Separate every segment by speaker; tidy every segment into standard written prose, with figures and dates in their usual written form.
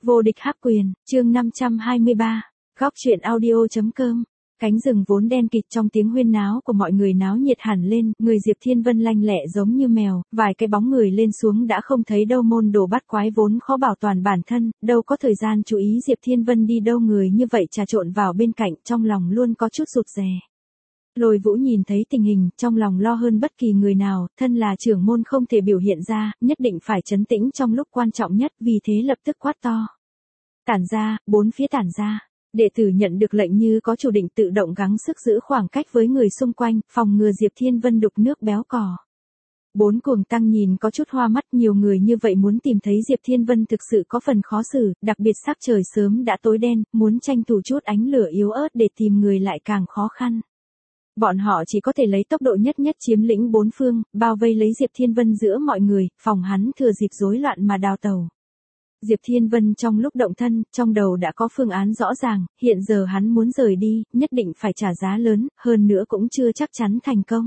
Speaker 1: Vô địch hắc quyền, chương 523, góc truyện audio.com. Cánh rừng vốn đen kịt trong tiếng huyên náo của mọi người náo nhiệt hẳn lên, người Diệp Thiên Vân lanh lẹ giống như mèo, vài cái bóng người lên xuống đã không thấy đâu, môn đồ bắt quái vốn khó bảo toàn bản thân, đâu có thời gian chú ý Diệp Thiên Vân đi đâu, người như vậy trà trộn vào bên cạnh, trong lòng luôn có chút rụt rè. Lôi Vũ nhìn thấy tình hình, trong lòng lo hơn bất kỳ người nào, thân là trưởng môn không thể biểu hiện ra, nhất định phải trấn tĩnh trong lúc quan trọng nhất, vì thế lập tức quát to. Tản ra, bốn phía tản ra. Đệ tử nhận được lệnh như có chủ định tự động gắng sức giữ khoảng cách với người xung quanh, phòng ngừa Diệp Thiên Vân đục nước béo cò. Bốn cuồng tăng nhìn có chút hoa mắt, nhiều người như vậy muốn tìm thấy Diệp Thiên Vân thực sự có phần khó xử, đặc biệt sắc trời sớm đã tối đen, muốn tranh thủ chút ánh lửa yếu ớt để tìm người lại càng khó khăn. Bọn họ chỉ có thể lấy tốc độ nhất chiếm lĩnh bốn phương, bao vây lấy Diệp Thiên Vân giữa mọi người, phòng hắn thừa dịp rối loạn mà đào tẩu. Diệp Thiên Vân trong lúc động thân, trong đầu đã có phương án rõ ràng, hiện giờ hắn muốn rời đi, nhất định phải trả giá lớn, hơn nữa cũng chưa chắc chắn thành công.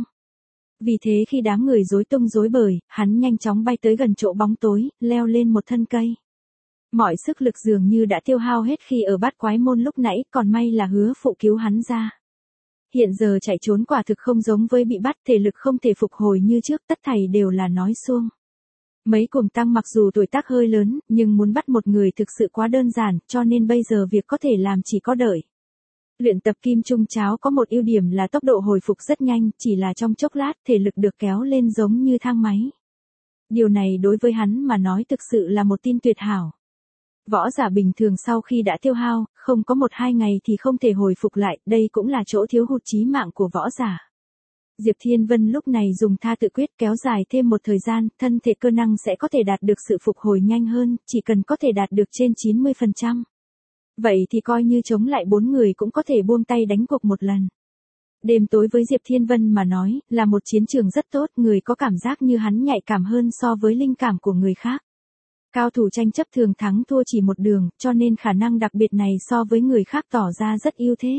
Speaker 1: Vì thế khi đám người rối tung rối bời, hắn nhanh chóng bay tới gần chỗ bóng tối, leo lên một thân cây. Mọi sức lực dường như đã tiêu hao hết khi ở bát quái môn lúc nãy, còn may là Hứa Phụ cứu hắn ra. Hiện giờ chạy trốn quả thực không giống với bị bắt, thể lực không thể phục hồi như trước, tất thảy đều là nói suông. Mấy cuồng tăng mặc dù tuổi tác hơi lớn, nhưng muốn bắt một người thực sự quá đơn giản, cho nên bây giờ việc có thể làm chỉ có đợi. Luyện tập kim trung cháo có một ưu điểm là tốc độ hồi phục rất nhanh, chỉ là trong chốc lát thể lực được kéo lên giống như thang máy. Điều này đối với hắn mà nói thực sự là một tin tuyệt hảo. Võ giả bình thường sau khi đã tiêu hao, không có 1-2 ngày thì không thể hồi phục lại, đây cũng là chỗ thiếu hụt chí mạng của võ giả. Diệp Thiên Vân lúc này dùng tha tự quyết kéo dài thêm một thời gian, thân thể cơ năng sẽ có thể đạt được sự phục hồi nhanh hơn, chỉ cần có thể đạt được trên 90%. Vậy thì coi như chống lại 4 người cũng có thể buông tay đánh cuộc một lần. Đêm tối với Diệp Thiên Vân mà nói, là một chiến trường rất tốt, người có cảm giác như hắn nhạy cảm hơn so với linh cảm của người khác. Cao thủ tranh chấp thường thắng thua chỉ một đường, cho nên khả năng đặc biệt này so với người khác tỏ ra rất ưu thế.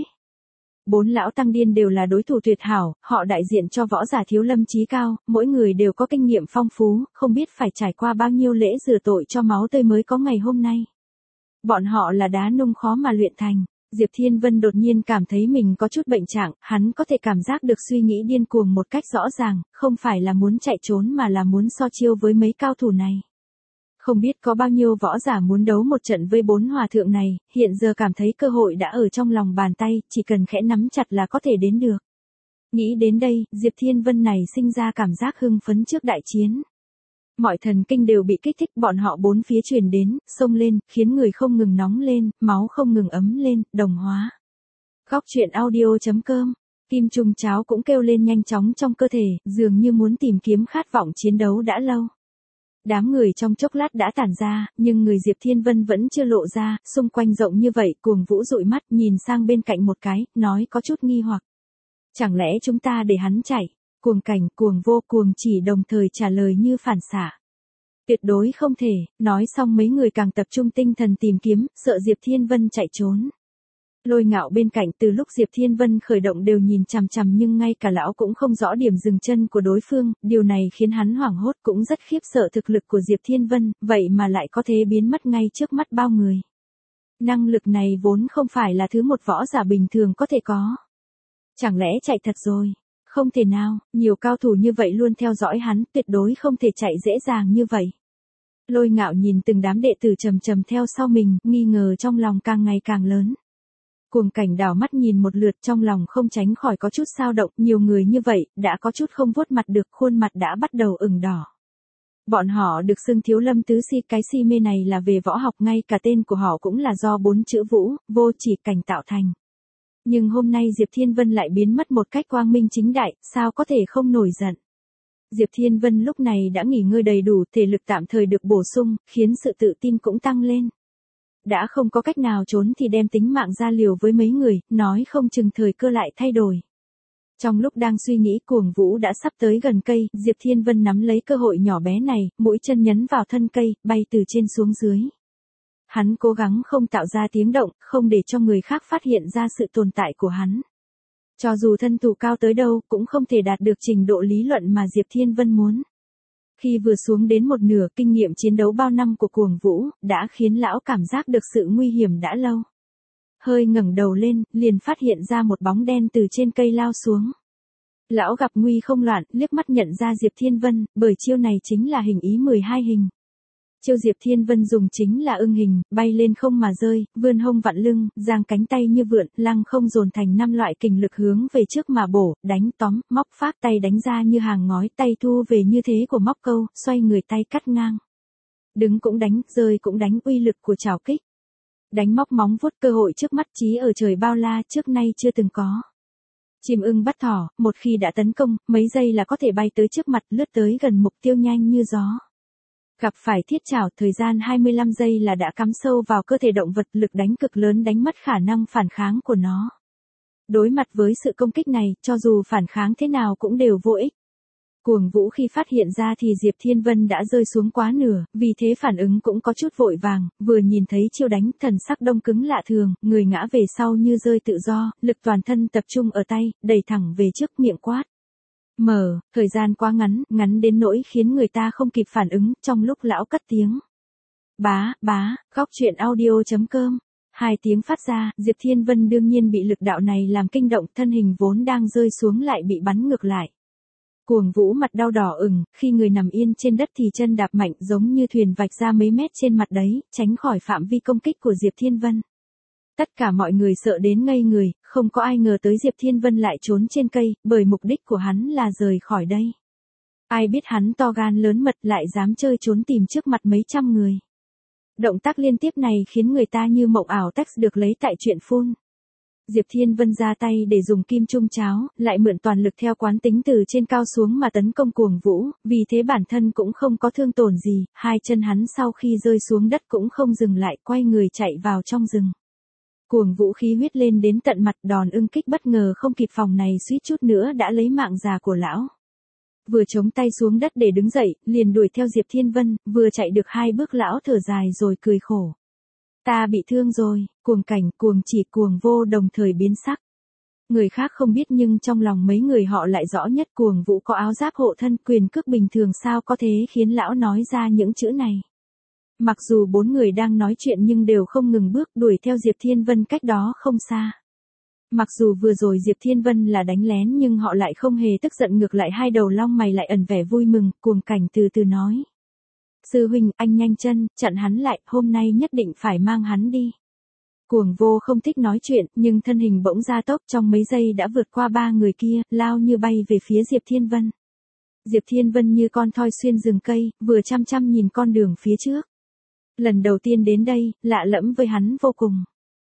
Speaker 1: 4 lão tăng điên đều là đối thủ tuyệt hảo, họ đại diện cho võ giả thiếu lâm chí cao, mỗi người đều có kinh nghiệm phong phú, không biết phải trải qua bao nhiêu lễ rửa tội cho máu tươi mới có ngày hôm nay. Bọn họ là đá nung khó mà luyện thành. Diệp Thiên Vân đột nhiên cảm thấy mình có chút bệnh trạng, hắn có thể cảm giác được suy nghĩ điên cuồng một cách rõ ràng, không phải là muốn chạy trốn mà là muốn so chiêu với mấy cao thủ này. Không biết có bao nhiêu võ giả muốn đấu một trận với 4 hòa thượng này, hiện giờ cảm thấy cơ hội đã ở trong lòng bàn tay, chỉ cần khẽ nắm chặt là có thể đến được. Nghĩ đến đây, Diệp Thiên Vân này sinh ra cảm giác hưng phấn trước đại chiến. Mọi thần kinh đều bị kích thích, bọn họ bốn phía truyền đến, xông lên, khiến người không ngừng nóng lên, máu không ngừng ấm lên, đồng hóa. Góc truyện audio.com. Kim trùng cháo cũng kêu lên nhanh chóng trong cơ thể, dường như muốn tìm kiếm khát vọng chiến đấu đã lâu. Đám người trong chốc lát đã tản ra, nhưng người Diệp Thiên Vân vẫn chưa lộ ra, xung quanh rộng như vậy, Cuồng Vũ dụi mắt nhìn sang bên cạnh một cái, nói có chút nghi hoặc. Chẳng lẽ chúng ta để hắn chạy? Cuồng Cảnh, Cuồng Vô, Cuồng Chỉ đồng thời trả lời như phản xạ. Tuyệt đối không thể, nói xong mấy người càng tập trung tinh thần tìm kiếm, sợ Diệp Thiên Vân chạy trốn. Lôi Ngạo bên cạnh từ lúc Diệp Thiên Vân khởi động đều nhìn chằm chằm, nhưng ngay cả lão cũng không rõ điểm dừng chân của đối phương, điều này khiến hắn hoảng hốt, cũng rất khiếp sợ thực lực của Diệp Thiên Vân, vậy mà lại có thể biến mất ngay trước mắt bao người. Năng lực này vốn không phải là thứ một võ giả bình thường có thể có. Chẳng lẽ chạy thật rồi? Không thể nào, nhiều cao thủ như vậy luôn theo dõi hắn, tuyệt đối không thể chạy dễ dàng như vậy. Lôi Ngạo nhìn từng đám đệ tử chầm chầm theo sau mình, nghi ngờ trong lòng càng ngày càng lớn. Cuồng Cảnh đảo mắt nhìn một lượt, trong lòng không tránh khỏi có chút xao động, nhiều người như vậy, đã có chút không vuốt mặt được, khuôn mặt đã bắt đầu ửng đỏ. Bọn họ được xưng thiếu lâm tứ si, cái si mê này là về võ học, ngay cả tên của họ cũng là do 4 chữ Vũ, Vô, Chỉ, Cảnh tạo thành. Nhưng hôm nay Diệp Thiên Vân lại biến mất một cách quang minh chính đại, sao có thể không nổi giận. Diệp Thiên Vân lúc này đã nghỉ ngơi đầy đủ, thể lực tạm thời được bổ sung, khiến sự tự tin cũng tăng lên. Đã không có cách nào trốn thì đem tính mạng ra liều với mấy người, nói không chừng thời cơ lại thay đổi. Trong lúc đang suy nghĩ, Cuồng Vũ đã sắp tới gần cây, Diệp Thiên Vân nắm lấy cơ hội nhỏ bé này, mũi chân nhấn vào thân cây, bay từ trên xuống dưới. Hắn cố gắng không tạo ra tiếng động, không để cho người khác phát hiện ra sự tồn tại của hắn. Cho dù thân thủ cao tới đâu, cũng không thể đạt được trình độ lý luận mà Diệp Thiên Vân muốn. Khi vừa xuống đến một nửa, kinh nghiệm chiến đấu bao năm của Cuồng Vũ đã khiến lão cảm giác được sự nguy hiểm đã lâu. Hơi ngẩng đầu lên, liền phát hiện ra một bóng đen từ trên cây lao xuống. Lão gặp nguy không loạn, liếc mắt nhận ra Diệp Thiên Vân, bởi chiêu này chính là hình ý 12 hình. Chiêu Diệp Thiên Vân dùng chính là ưng hình, bay lên không mà rơi, vươn hông vặn lưng, giang cánh tay như vượn, lăng không dồn thành 5 loại kình lực hướng về trước mà bổ, đánh tóm, móc phát tay đánh ra như hàng ngói, tay thu về như thế của móc câu, xoay người tay cắt ngang. Đứng cũng đánh, rơi cũng đánh, uy lực của trảo kích. Đánh móc móng vuốt, cơ hội trước mắt chí ở trời bao la, trước nay chưa từng có. Chim ưng bắt thỏ, một khi đã tấn công, mấy giây là có thể bay tới trước mặt, lướt tới gần mục tiêu nhanh như gió. Gặp phải thiết chảo, thời gian 25 giây là đã cắm sâu vào cơ thể động vật, lực đánh cực lớn đánh mất khả năng phản kháng của nó. Đối mặt với sự công kích này, cho dù phản kháng thế nào cũng đều vô ích. Cuồng Vũ khi phát hiện ra thì Diệp Thiên Vân đã rơi xuống quá nửa, vì thế phản ứng cũng có chút vội vàng, vừa nhìn thấy chiêu đánh, thần sắc đông cứng lạ thường, người ngã về sau như rơi tự do, lực toàn thân tập trung ở tay, đẩy thẳng về trước, miệng quát. Thời gian quá ngắn, ngắn đến nỗi khiến người ta không kịp phản ứng, trong lúc lão cất tiếng. Góc truyện audio.com. 2 tiếng phát ra, Diệp Thiên Vân đương nhiên bị lực đạo này làm kinh động, thân hình vốn đang rơi xuống lại bị bắn ngược lại. Cuồng Vũ mặt đau đỏ ửng, khi người nằm yên trên đất thì chân đạp mạnh giống như thuyền vạch ra mấy mét trên mặt đấy, tránh khỏi phạm vi công kích của Diệp Thiên Vân. Tất cả mọi người sợ đến ngây người, không có ai ngờ tới Diệp Thiên Vân lại trốn trên cây, bởi mục đích của hắn là rời khỏi đây. Ai biết hắn to gan lớn mật lại dám chơi trốn tìm trước mặt mấy trăm người. Động tác liên tiếp này khiến người ta như mộng ảo text được lấy tại truyện phun. Diệp Thiên Vân ra tay để dùng kim trung cháo, lại mượn toàn lực theo quán tính từ trên cao xuống mà tấn công Cuồng Vũ, vì thế bản thân cũng không có thương tổn gì, hai chân hắn sau khi rơi xuống đất cũng không dừng lại, quay người chạy vào trong rừng. Cuồng Vũ khí huyết lên đến tận mặt, đòn ưng kích bất ngờ không kịp phòng này suýt chút nữa đã lấy mạng già của lão. Vừa chống tay xuống đất để đứng dậy, liền đuổi theo Diệp Thiên Vân, vừa chạy được 2 bước lão thở dài rồi cười khổ. Ta bị thương rồi, Cuồng Cảnh, Cuồng Chỉ, Cuồng Vô đồng thời biến sắc. Người khác không biết nhưng trong lòng mấy người họ lại rõ nhất, Cuồng Vũ có áo giáp hộ thân, quyền cước bình thường sao có thế khiến lão nói ra những chữ này. Mặc dù 4 người đang nói chuyện nhưng đều không ngừng bước đuổi theo Diệp Thiên Vân cách đó không xa. Mặc dù vừa rồi Diệp Thiên Vân là đánh lén nhưng họ lại không hề tức giận, ngược lại hai đầu lông mày lại ẩn vẻ vui mừng. Cuồng Cảnh từ từ nói. Sư huynh, anh nhanh chân, chặn hắn lại, hôm nay nhất định phải mang hắn đi. Cuồng Vô không thích nói chuyện, nhưng thân hình bỗng gia tốc, trong mấy giây đã vượt qua 3 người kia, lao như bay về phía Diệp Thiên Vân. Diệp Thiên Vân như con thoi xuyên rừng cây, vừa chăm chăm nhìn con đường phía trước. Lần đầu tiên đến đây, lạ lẫm với hắn vô cùng.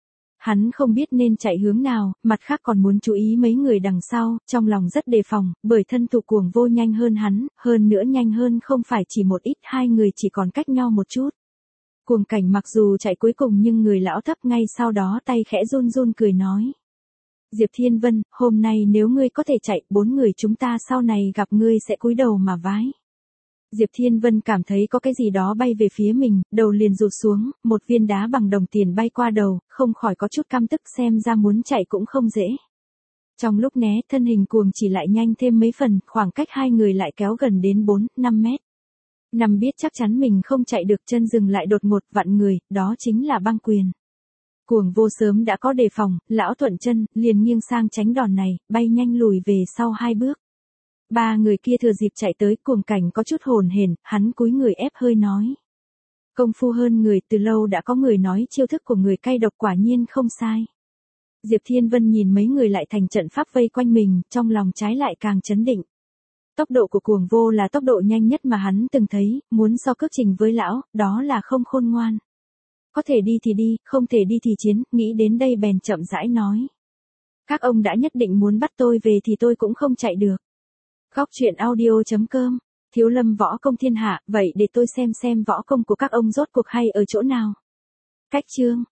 Speaker 1: Hắn không biết nên chạy hướng nào, mặt khác còn muốn chú ý mấy người đằng sau, trong lòng rất đề phòng, bởi thân thủ Cuồng Vô nhanh hơn hắn, hơn nữa nhanh hơn không phải chỉ một ít, 2 người chỉ còn cách nhau một chút. Cuồng Cảnh mặc dù chạy cuối cùng nhưng người lão thấp ngay sau đó tay khẽ run run cười nói. Diệp Thiên Vân, hôm nay nếu ngươi có thể chạy, 4 người chúng ta sau này gặp ngươi sẽ cúi đầu mà vái. Diệp Thiên Vân cảm thấy có cái gì đó bay về phía mình, đầu liền rụt xuống, một viên đá bằng đồng tiền bay qua đầu, không khỏi có chút căm tức, xem ra muốn chạy cũng không dễ. Trong lúc né, thân hình Cuồng Chỉ lại nhanh thêm mấy phần, khoảng cách 2 người lại kéo gần đến 4-5 mét. Nằm biết chắc chắn mình không chạy được, chân dừng lại đột ngột, vặn người, đó chính là băng quyền. Cuồng Vô sớm đã có đề phòng, lão thuận chân, liền nghiêng sang tránh đòn này, bay nhanh lùi về sau 2 bước. 3 người kia thừa dịp chạy tới, Cuồng Cảnh có chút hồn hển, hắn cúi người ép hơi nói. Công phu hơn người, từ lâu đã có người nói chiêu thức của người cay độc quả nhiên không sai. Diệp Thiên Vân nhìn mấy người lại thành trận pháp vây quanh mình, trong lòng trái lại càng chấn định. Tốc độ của Cuồng Vô là tốc độ nhanh nhất mà hắn từng thấy, muốn so cước trình với lão, đó là không khôn ngoan. Có thể đi thì đi, không thể đi thì chiến, nghĩ đến đây bèn chậm rãi nói. Các ông đã nhất định muốn bắt tôi về thì tôi cũng không chạy được. Góc truyện audio.com. Thiếu Lâm võ công thiên hạ, vậy để tôi xem võ công của các ông rốt cuộc hay ở chỗ nào. Cách chương.